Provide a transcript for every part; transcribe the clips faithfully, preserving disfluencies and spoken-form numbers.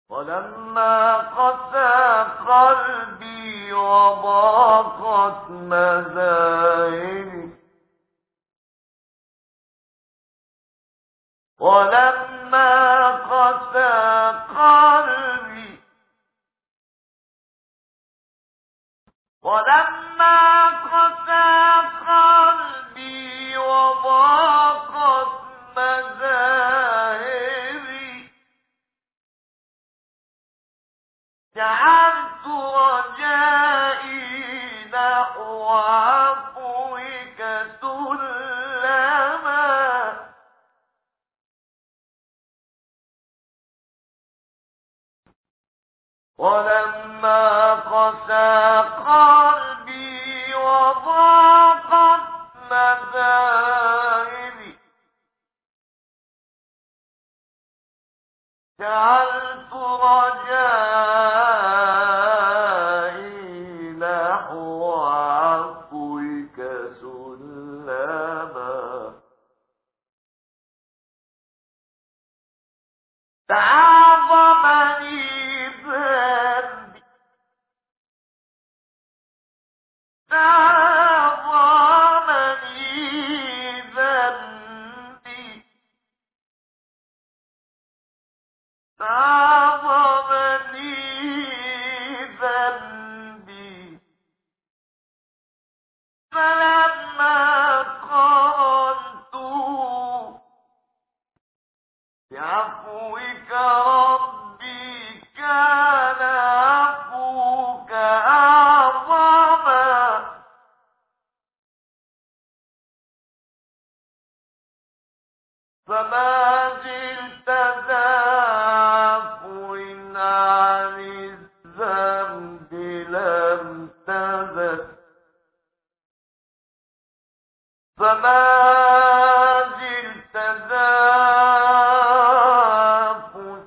ولما قسى قلبي وضاقت مذاهبي ولما قسى قلبي ولما قسى قلبي وضاقت مذاهبي جعلت رجائي نحو عفوك سلما ولما قسى قلبي وضاقت مذاهبي جعلت رجائي نحو عفوك سلما تعاظمني ذنبي تعاظمني ذنبي تعاظمني ذنبي فلما قرنته بعفوك ربي كان عفوك أعظما فما زلت ذا عفو عن الذنب لم تزل فما زلت ذا عفو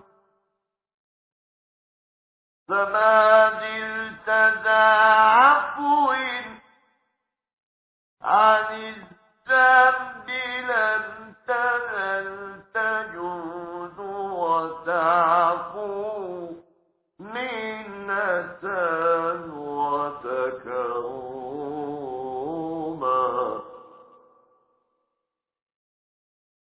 فما زلت ذا عفو عن الذنب